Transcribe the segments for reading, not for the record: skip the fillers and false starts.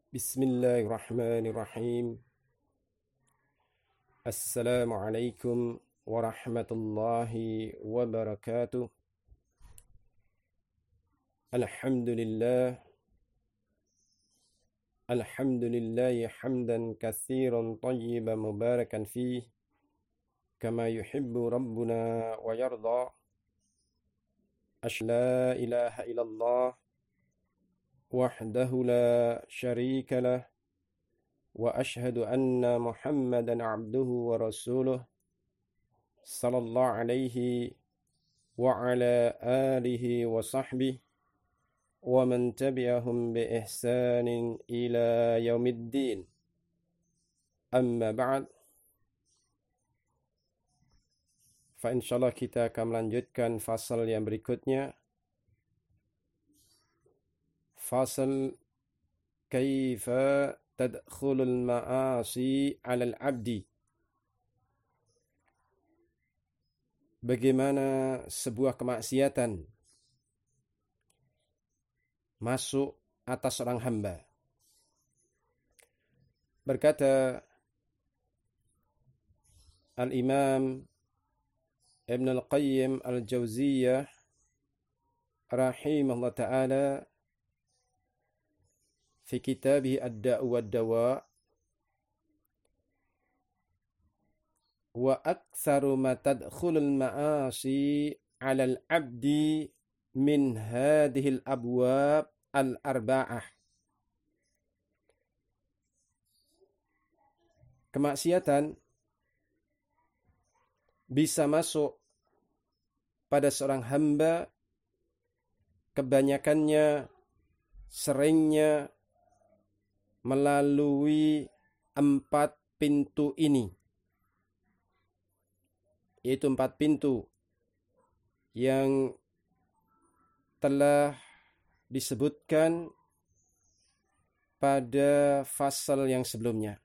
Bismillahirrahmanirrahim. Assalamualaikum warahmatullahi wabarakatuh. Alhamdulillah. Alhamdulillahi hamdan katsiran tayyiban mubarakan fih. Kama yuhibbu rabbuna wa yarda. La ilaha illallah. Wahdahu la syarika lah. Wa ashhadu anna Muhammadan abduhu wa rasuluh sallallahu alaihi wa ala alihi wa sahbihi wa man tabi'ahum bi ihsanin ila yaumiddin. Amma ba'd. Fa insyaallah kita akan melanjutkan fasal yang berikutnya. Fasal kaifa tadkhulul ma'asi 'alal 'abdi. Bagaimana sebuah kemaksiatan masuk atas seorang hamba. Berkata Al-Imam Ibn Al-Qayyim Al-Jauziyah rahimahullah ta'ala fi kitabih Ad-Da'u wad-Dawa, wa aktsaru ma tadkhulul ma'asi 'alal 'abdi min hadhil abwab al-arba'ah. Kemaksiatan bisa masuk pada seorang hamba kebanyakannya, seringnya melalui 4 pintu ini, yaitu 4 pintu yang telah disebutkan pada fasal yang sebelumnya.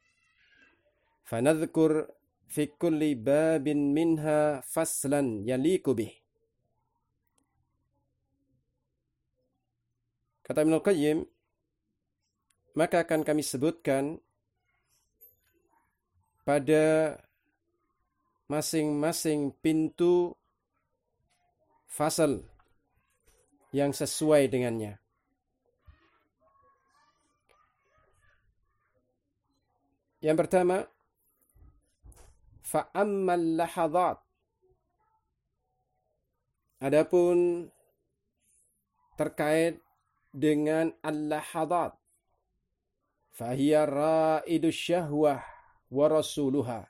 Fanadhkur fi kulli babin minha faslan yaliku bih. Kata Ibnu Qayyim, maka akan kami sebutkan pada masing-masing pintu fasal yang sesuai dengannya. Yang pertama, fa'ammal lahadhat. Adapun terkait dengan al-lahadhat, fahiya ra'idus syahwah wa rasuluha.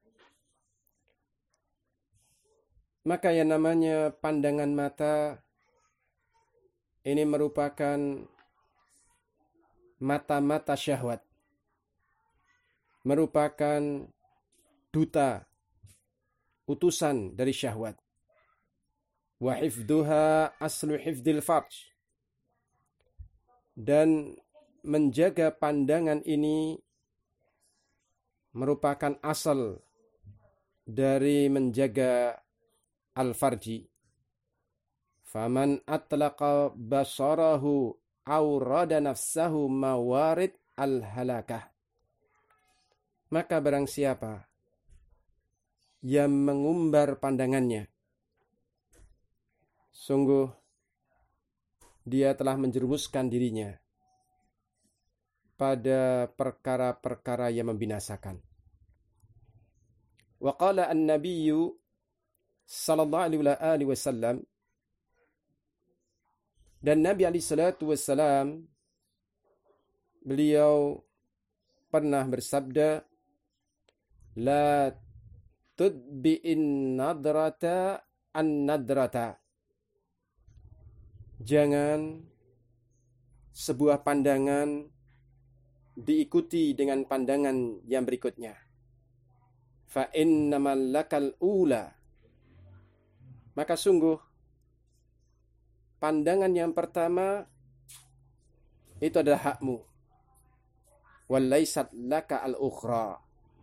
Maka yang namanya pandangan mata ini merupakan mata-mata syahwat, merupakan duta, utusan dari syahwat. Wa hifduha aslu hifdil farj. Dan menjaga pandangan ini merupakan asal dari menjaga al-farji. Faman atlaqa basarahu awrada nafsahu mawarid al-halakah. Maka barang siapa yang mengumbar pandangannya, sungguh dia telah menjerumuskan dirinya pada perkara-perkara yang membinasakan. Wa qala an-nabiyyu sallallahu alaihi wasallam, dan Nabi alaihi salatu wasallam beliau pernah bersabda, la tudbi'in nadrata an-nadrata. Jangan sebuah pandangan diikuti dengan pandangan yang berikutnya. Fa innamal lakal ula. Maka sungguh pandangan yang pertama itu adalah hakmu. Walaysat laka al-ukhra.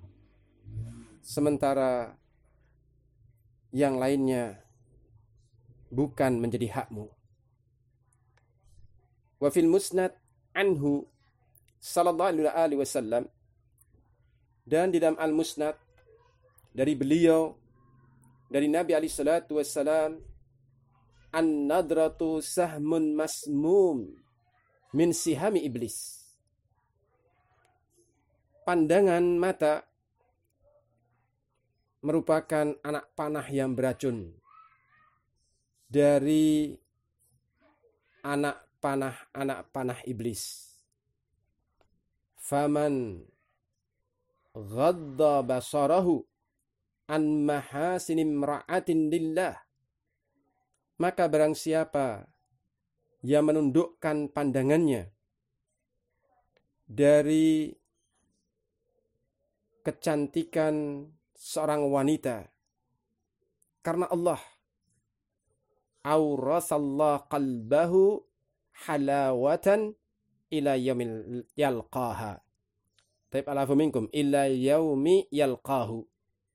Sementara yang lainnya bukan menjadi hakmu. Wa fil musnad anhu sallallahu alaihi wasallam, dan di dalam Al-Musnad dari beliau, dari Nabi alaihi salatu wasallam, an-nadratu sahmun masmum min sihami iblis. Pandangan mata merupakan anak panah yang beracun dari anak panah iblis. Faman ghadda basarahu an mahasini imra'atin lillah, maka barang siapa yang menundukkan pandangannya dari kecantikan seorang wanita karena Allah, aurasallahu qalbahu halawatan ila yaumil yalqaha. Taib alafu minkum ila yaumi yalqahu.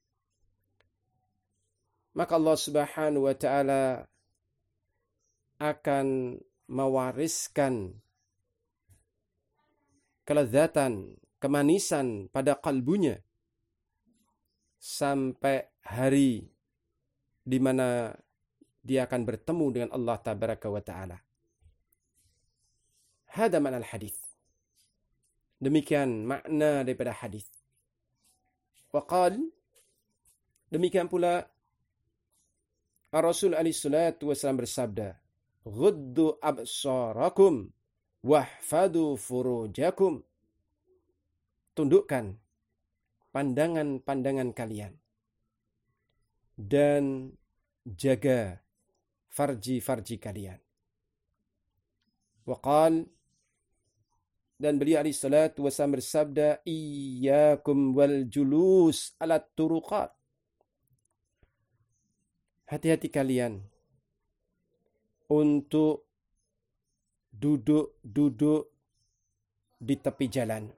Maka Allah Subhanahu wa taala akan mewariskan kelezatan, kemanisan pada kalbunya sampai hari di mana dia akan bertemu dengan Allah Tabaraka wa Ta'ala. Hada makna al-hadis. Demikian makna daripada hadis. Wa qal, demikian pula Rasul alaihi salatu wasallam bersabda, "Ghuddu absarakum wahfadu furujakum." Tundukkan pandangan-pandangan kalian dan jaga farji-farji kalian. Waqal, dan beliau alaihi salatu wasallam bersabda, "Iyyakum wal julus ala turuqat." Hati-hati kalian untuk duduk-duduk di tepi jalan.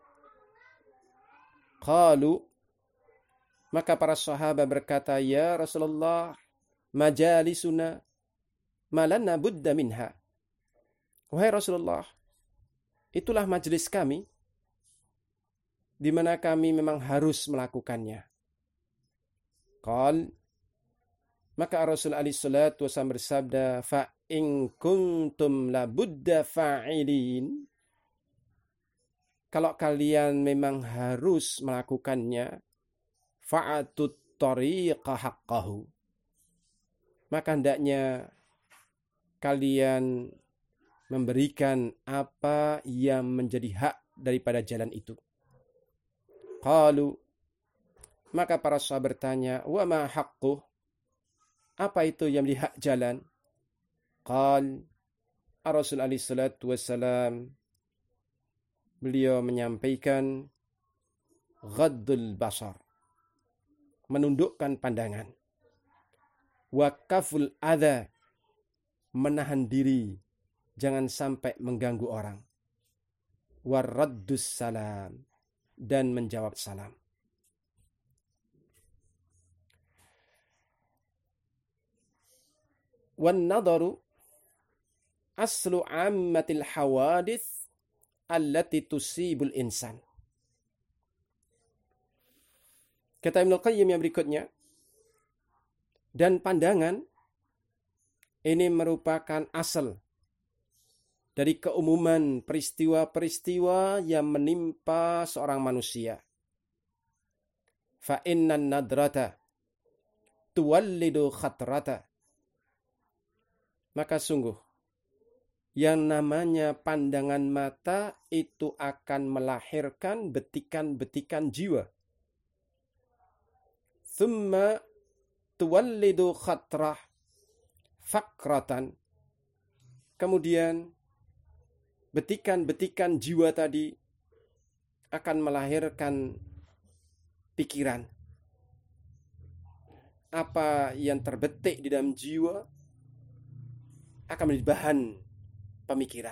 Qalu, maka para sahabat berkata, "Ya Rasulullah, majalisuna malanna budda minha." Wahai Rasulullah, itulah majelis kami di mana kami memang harus melakukannya. Qal, maka Rasul alaihi salatu wasallam bersabda, "Fa in kuntum la budda fa'ilin." Kalau kalian memang harus melakukannya, fa'atut tariqa haqqahu, maka hendaknya kalian memberikan apa yang menjadi hak daripada jalan itu. Qalu, maka para sahabat bertanya, "Wa ma haqquh?" Apa itu yang menjadi hak jalan? Qal, Rasul alaihi salatu wassalam, beliau menyampaikan, ghaddul basar, menundukkan pandangan. Wa kaful adha, menahan diri, jangan sampai mengganggu orang. Wa raddus salam, dan menjawab salam. Wan nadaru aslu ammatil hawadith allati tusibul insan. Kata Ibnu Qayyim yang berikutnya, dan pandangan ini merupakan asal dari keumuman peristiwa-peristiwa yang menimpa seorang manusia. Fa innan nadrata tuwallidu khatrata. Maka sungguh yang namanya pandangan mata itu akan melahirkan betikan-betikan jiwa. Thumma tuwallidu khatrah fakratan. Kemudian betikan-betikan jiwa tadi akan melahirkan pikiran. Apa yang terbetik di dalam jiwa akan menjadi bahan pemikiran.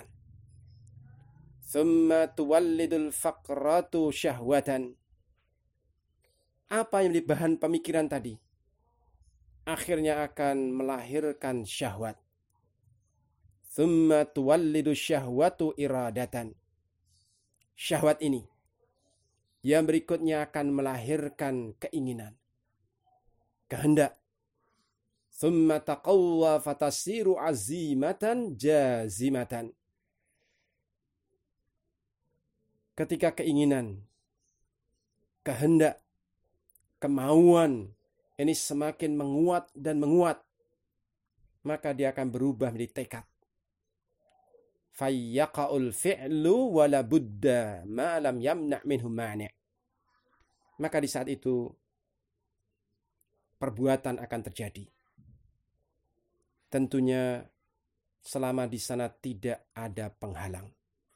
Thumma tuwallidul faqratu syahwatan. Apa yang menjadi bahan pemikiran tadi akhirnya akan melahirkan syahwat. Thumma tuwallidu syahwatu iradatan. syahwat ini. Yang berikutnya akan melahirkan keinginan, kehendak. Thumma taqawwa fatasiru azimatan jazimatan. Ketika keinginan, kehendak, kemauan ini semakin menguat dan menguat, maka dia akan berubah menjadi tekad. Fayyaqa'ul fi'lu wala budda ma lam yamna' minhu mani'. Maka di saat itu perbuatan akan terjadi. Tentunya selama di sana tidak ada penghalang.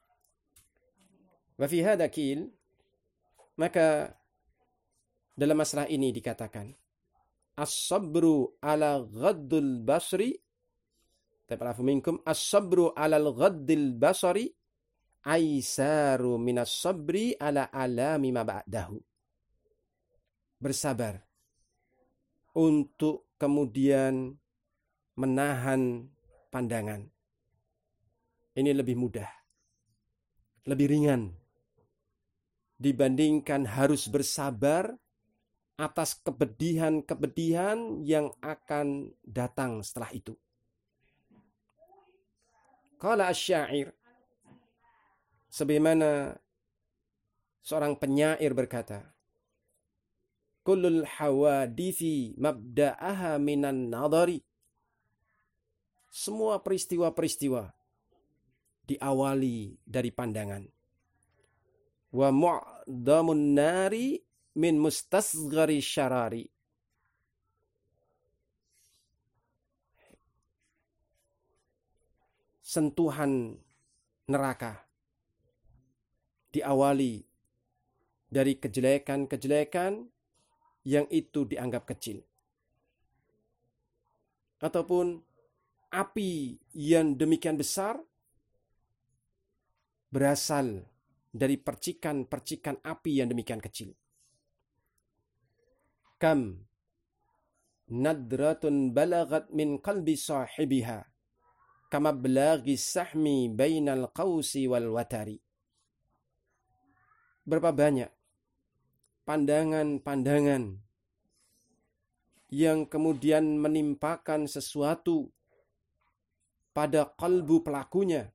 Wa fi hadha qil, maka dalam masalah ini dikatakan as-sabru ala ghaddul basri, ta'lafu minkum as-sabru ala ghaddil basari aisaru minas sabri ala alami ma ba'dahu. Bersabar untuk kemudian menahan pandangan. Ini lebih mudah, lebih ringan dibandingkan harus bersabar atas kepedihan-kepedihan yang akan datang setelah itu. Qala asy-syair, sebagaimana seorang penyair berkata, kullul hawadithi mabda'aha minan nadari. Semua peristiwa-peristiwa diawali dari pandangan. Wa mu'damun nari min mustasghari syarari. Sentuhan neraka diawali dari kejelekan-kejelekan yang itu dianggap kecil. Ataupun api yang demikian besar berasal dari percikan-percikan api yang demikian kecil. Kam nadratun balagat min qalbi sahibiha kama belagi sahmi bainal qausi wal watari. Berapa banyak pandangan-pandangan yang kemudian menimpakan sesuatu pada kalbu pelakunya,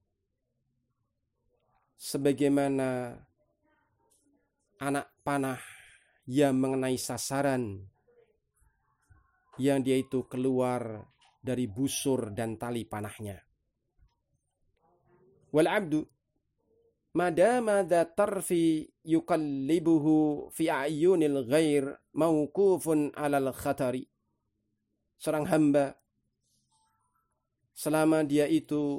sebagaimana anak panah yang mengenai sasaran yang dia itu keluar dari busur dan tali panahnya. Wal abdu madama dha tarfi yuqallibuhu fi a'yunil ghair mawqufun 'alal khatari. Seorang hamba selama dia itu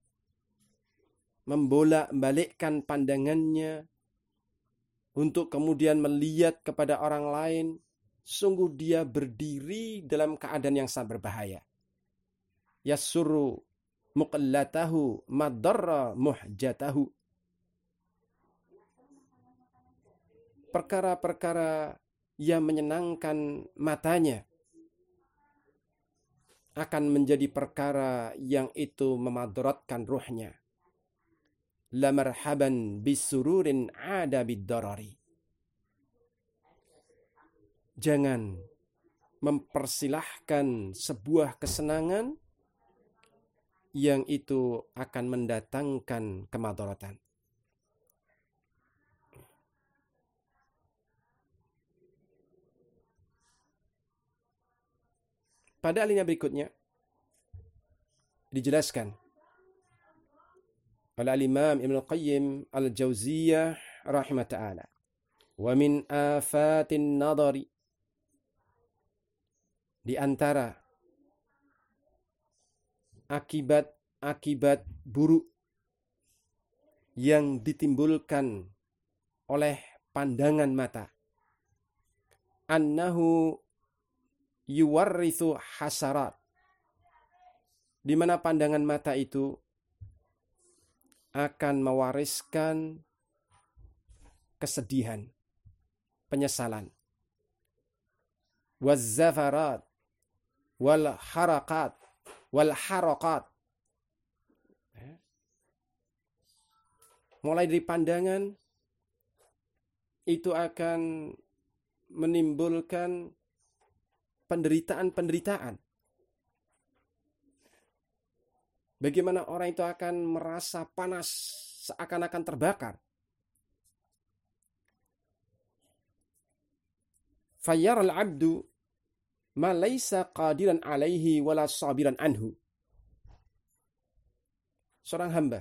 membolak-balikkan pandangannya untuk kemudian melihat kepada orang lain, sungguh dia berdiri dalam keadaan yang sangat berbahaya. Yasurru muqallatahu madarra muhjatahu. Perkara-perkara yang menyenangkan matanya akan menjadi perkara yang itu memadaratkan ruhnya. La marhaban bisururin ada bid-darari. Jangan mempersilahkan sebuah kesenangan yang itu akan mendatangkan kemadaratan. Pada alinea berikutnya dijelaskan oleh Al-Imam Ibn Al-Qayyim Al-Jauziyah rahimah ta'ala. Wa min afatin nadari, di antara akibat-akibat buruk yang ditimbulkan oleh pandangan mata, annahu yuwarrithu hasarat, di mana pandangan mata itu akan mewariskan kesedihan, penyesalan, wazzafarat, wal harakat, mulai dari pandangan itu akan menimbulkan penderitaan-penderitaan. Bagaimana orang itu akan merasa panas, seakan-akan terbakar. Fayyar al-abdu ma laysa qadiran alaihi wala sabiran anhu. Seorang hamba,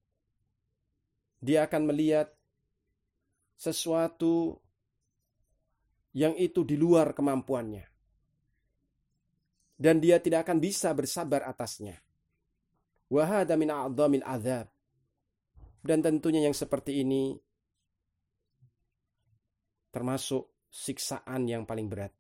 dia akan melihat sesuatu yang itu di luar kemampuannya. Dan dia tidak akan bisa bersabar atasnya. Wa hadza min a'dhamil adzab. Dan tentunya yang seperti ini termasuk siksaan yang paling berat.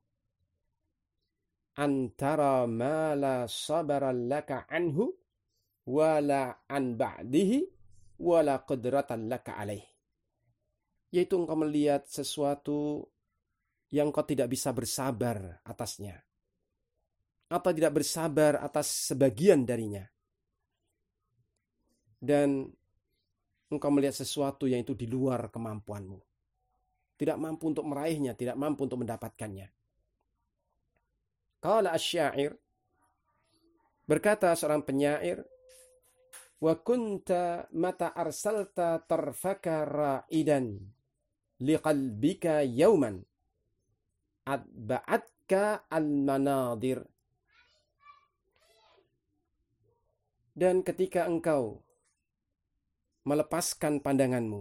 Antara ma la sabara laka anhu wala an ba'dihi wala qudratan laka alaih. Yaitu engkau melihat sesuatu yang kau tidak bisa bersabar atasnya, atau tidak bersabar atas sebagian darinya. Dan engkau melihat sesuatu yang itu di luar kemampuanmu. Tidak mampu untuk meraihnya, tidak mampu untuk mendapatkannya. Qala asy-syair, berkata seorang penyair, wa kunta mata arsalta tarfaka ra'idan liqalbika yawman adba'atka al-manadir. Dan ketika engkau melepaskan pandanganmu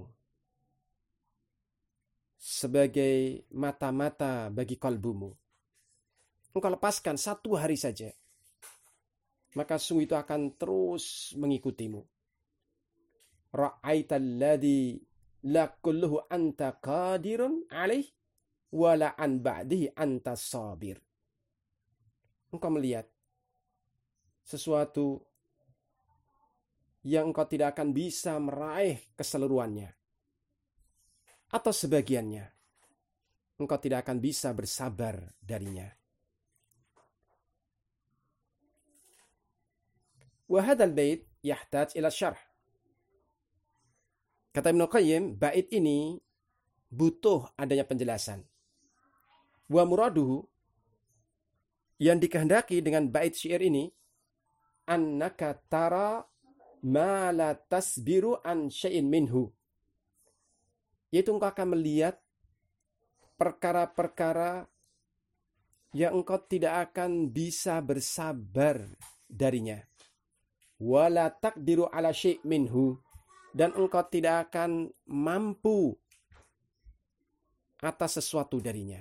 sebagai mata-mata bagi kalbumu, engkau lepaskan satu hari saja, maka sungguh itu akan terus mengikutimu. Ra'aital ladzi la kulluhu anta qadirun alaih wala an ba'dihi anta sabir. Engkau melihat sesuatu yang engkau tidak akan bisa meraih keseluruhannya atau sebagiannya. Engkau tidak akan bisa bersabar darinya. Wa hadzal bait yahtaj ila syarh. Kata Ibnu Qayyim, bait ini butuh adanya penjelasan. Wa muraduhu, yang dikehendaki dengan bait syair ini, annaka tara ma la tasbiru an syai'in minhu. Yaitu engkau akan melihat perkara-perkara yang engkau tidak akan bisa bersabar darinya. Wala taqdiru ala syai' minhu, dan engkau tidak akan mampu atas sesuatu darinya.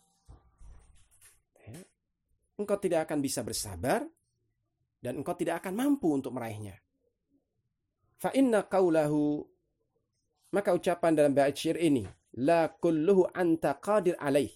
Engkau tidak akan bisa bersabar dan engkau tidak akan mampu untuk meraihnya. Fa inna qaulahu, maka ucapan dalam bait syair ini, la kulluhu anta qadir alaih.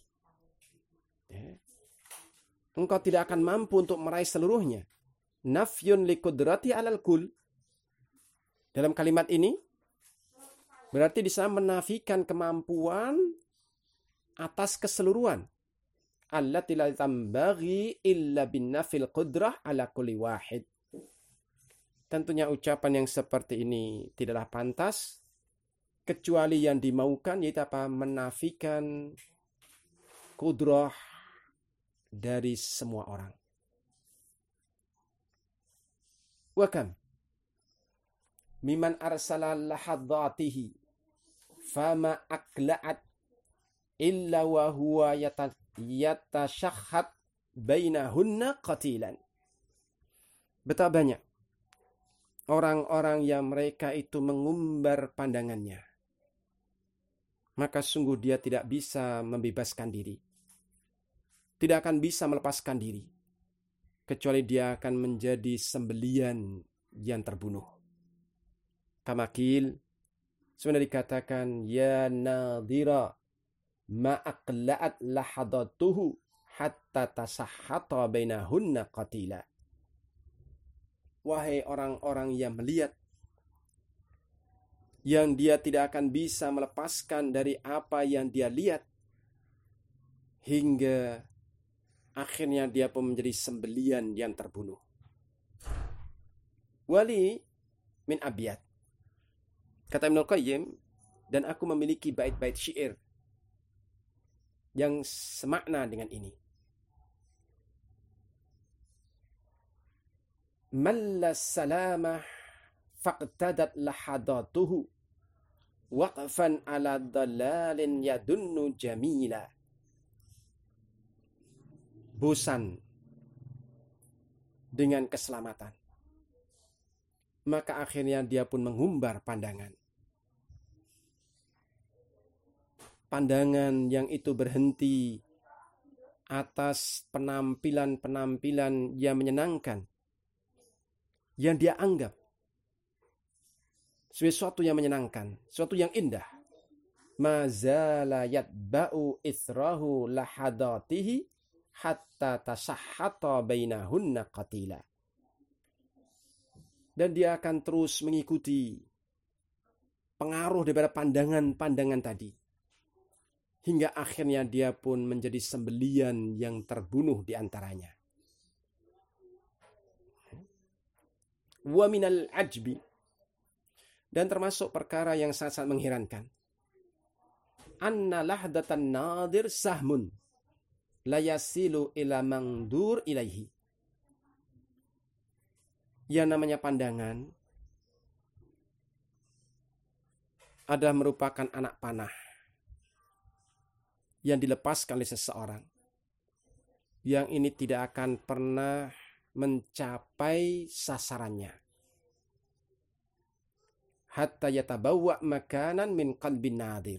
Engkau tidak akan mampu untuk meraih seluruhnya. Nafyun li qudrati alal kul. Dalam kalimat ini berarti bisa menafikan kemampuan atas keseluruhan. Allati la tambaghi illa bin nafil qudrah ala kulli wahid. Tentunya ucapan yang seperti ini tidaklah pantas kecuali yang dimaukan, yaitu apa? Menafikan qudrah dari semua orang. Wa kam miman arsala lahadatihi fama akla'at illa wa huwa yatashahhad bainahunna qatilan. Betapa banyak orang-orang yang mereka itu mengumbar pandangannya, maka sungguh dia tidak bisa membebaskan diri, tidak akan bisa melepaskan diri, kecuali dia akan menjadi sembelian yang terbunuh. Kamakil, sebenarnya dikatakan, ya nadhira ma'aqla'at lahadatuhu hatta tasahhata bainahunna qatila. Wahai orang-orang yang melihat, yang dia tidak akan bisa melepaskan dari apa yang dia lihat, hingga akhirnya dia pun menjadi sembelian yang terbunuh. Wali min abiyat. Kata Ibnu Qayyim, dan aku memiliki bait-bait syair yang semakna dengan ini. Mallas salamah faqtadat lahadatuhu waqfan ala dalalin yadunnu jamila. Bosan dengan keselamatan, maka akhirnya dia pun mengumbar pandangan. Pandangan yang itu berhenti atas penampilan-penampilan yang menyenangkan, yang dia anggap sesuatu yang menyenangkan, sesuatu yang indah. Mazala yatba'u ithrahu lahadatihi hatta tasahhata bainahunna qatila. Dan dia akan terus mengikuti pengaruh daripada pandangan-pandangan tadi, hingga akhirnya dia pun menjadi sembelian yang terbunuh di antaranya. Wa minal ajbi, dan termasuk perkara yang sangat-sangat mengherankan, anna lahdatan nadir sahmun la yasilu ila mangdur ilaihi. Yang namanya pandangan adalah merupakan anak panah yang dilepaskan oleh seseorang, yang ini tidak akan pernah mencapai sasarannya. Hatta yatabawwa makanan min qalbin nadir.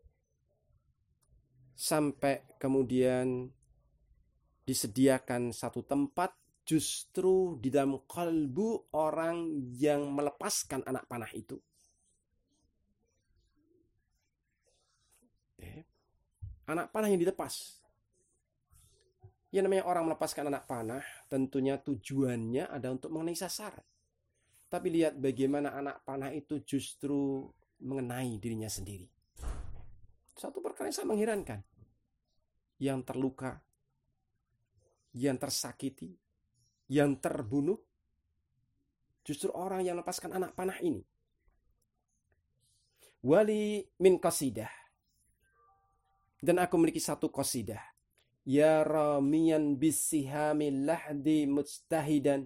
Sampai kemudian disediakan satu tempat justru di dalam kalbu orang yang melepaskan anak panah itu. Anak panah yang dilepas. Yang namanya orang melepaskan anak panah, tentunya tujuannya ada untuk mengenai sasaran. Tapi lihat bagaimana anak panah itu justru mengenai dirinya sendiri. Satu perkara yang sangat mengherankan. Yang terluka, yang tersakiti, yang terbunuh, justru orang yang melepaskan anak panah ini. Wali min qasidah. Dan aku memiliki satu qasidah. Ya ramiyan bisihamil lahdi mujtahidan.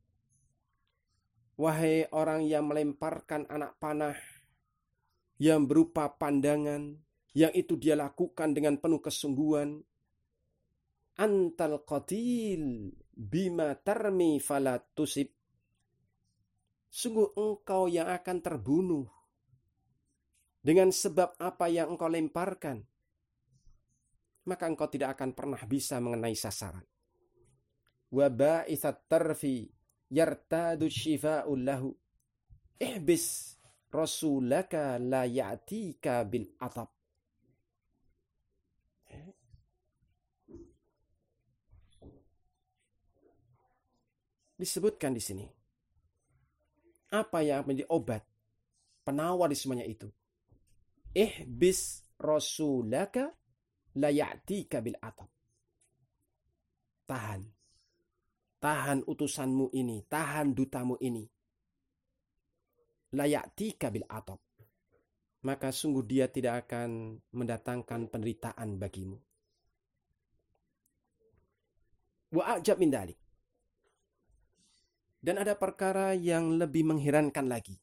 Wahai orang yang melemparkan anak panah yang berupa pandangan, yang itu dia lakukan dengan penuh kesungguhan. Antal qatil bima tarmi fala tusib. Sungguh engkau yang akan terbunuh dengan sebab apa yang engkau lemparkan, maka engkau tidak akan pernah bisa mengenai sasaran. Wa ba'itsat tarfi yartadu shifa'ul lahu. Ihbis rasulaka la ya'tika bil atab. Disebutkan di sini apa yang menjadi obat, penawar di semuanya itu. Ihbis rasulaka la ya'tika bil atab. Tahan utusanmu ini, tahan dutamu ini. La ya'tika bil atab. Maka sungguh dia tidak akan mendatangkan penderitaan bagimu. Wa a'jab min dalik. Dan ada perkara yang lebih mengherankan lagi.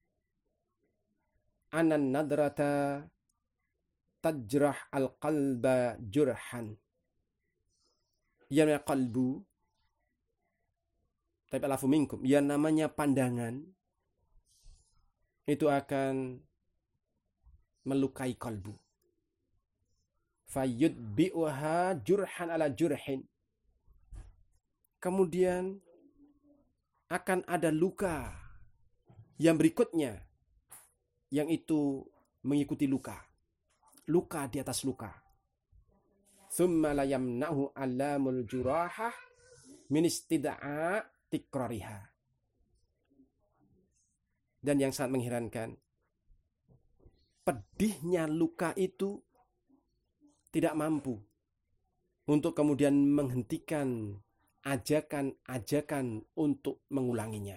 Anan nadrata tajrah al-qalba jurhan. Yang namanya qalbu, tapi alafu minkum, yang namanya pandangan, itu akan melukai kalbu. Fayudbi'uha jurhan ala jurhin. Kemudian akan ada luka yang berikutnya, yang itu mengikuti luka. Luka di atas luka. Thumma la yamna'hu alamul jurahah min istid'a tikrariha. Dan yang sangat mengherankan, pedihnya luka itu tidak mampu untuk kemudian menghentikan ajakan-ajakan untuk mengulanginya.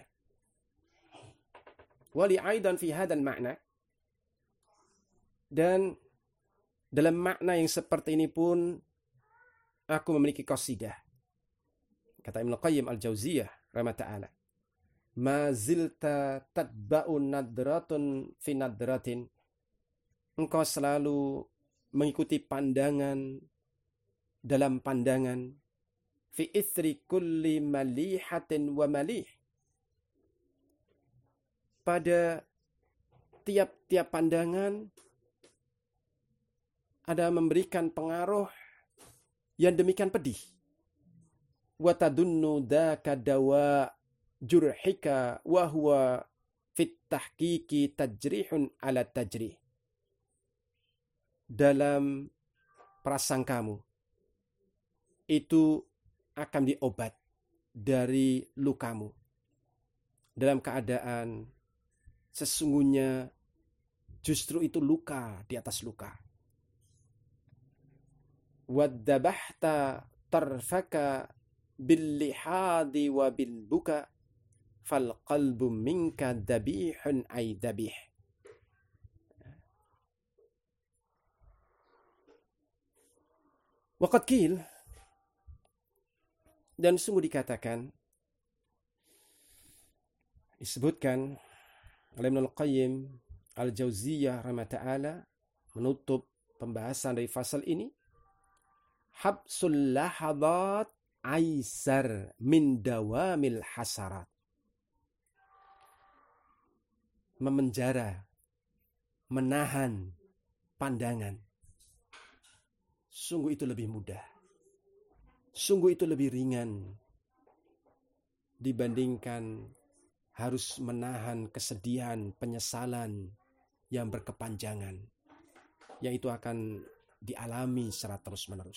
Wali aidan fi hadzal makna, dan Dalam makna yang seperti ini pun aku memiliki qasidah. Kata Ibnu Qayyim al-Jauziyah rahimahullah ta'ala. Ma zilta tatba'u nadratun fi nadratin. Engkau selalu mengikuti pandangan dalam pandangan. Fi ithri kulli malihatin wa malih. Pada tiap-tiap pandangan ada memberikan pengaruh yang demikian pedih. Wa tadunnu dzaka dawa jurhika wa huwa fit tahqiqi tajrihun ala tajrih. Dalam prasangkamu itu akan diobat dari lukamu. Dalam keadaan sesungguhnya justru itu luka di atas luka. Waddabahta tarfaka bil lihadi wa bil buka fal qalbu minka dabihun ay dabih. Waqad qil, dan sungguh dikatakan, disebutkan oleh Ibnu Qayyim al-Jauziyah rahimahullah ta'ala menutup pembahasan dari fasal ini, habsul lahadat aisar min dawamil hasarat. Memenjara, menahan pandangan, sungguh itu lebih mudah, sungguh itu lebih ringan dibandingkan harus menahan kesedihan, penyesalan yang berkepanjangan, yang itu akan dialami secara terus-menerus.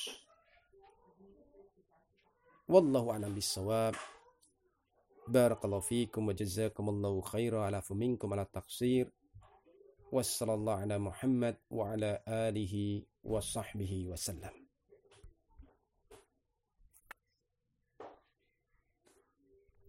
Wallahu a'lam bissawab. Barakallahu fiikum wa jazakumullahu khairan ala minkum ala taqsir. Wassallallahu ala Muhammad wa ala alihi wa sahbihi wasallam.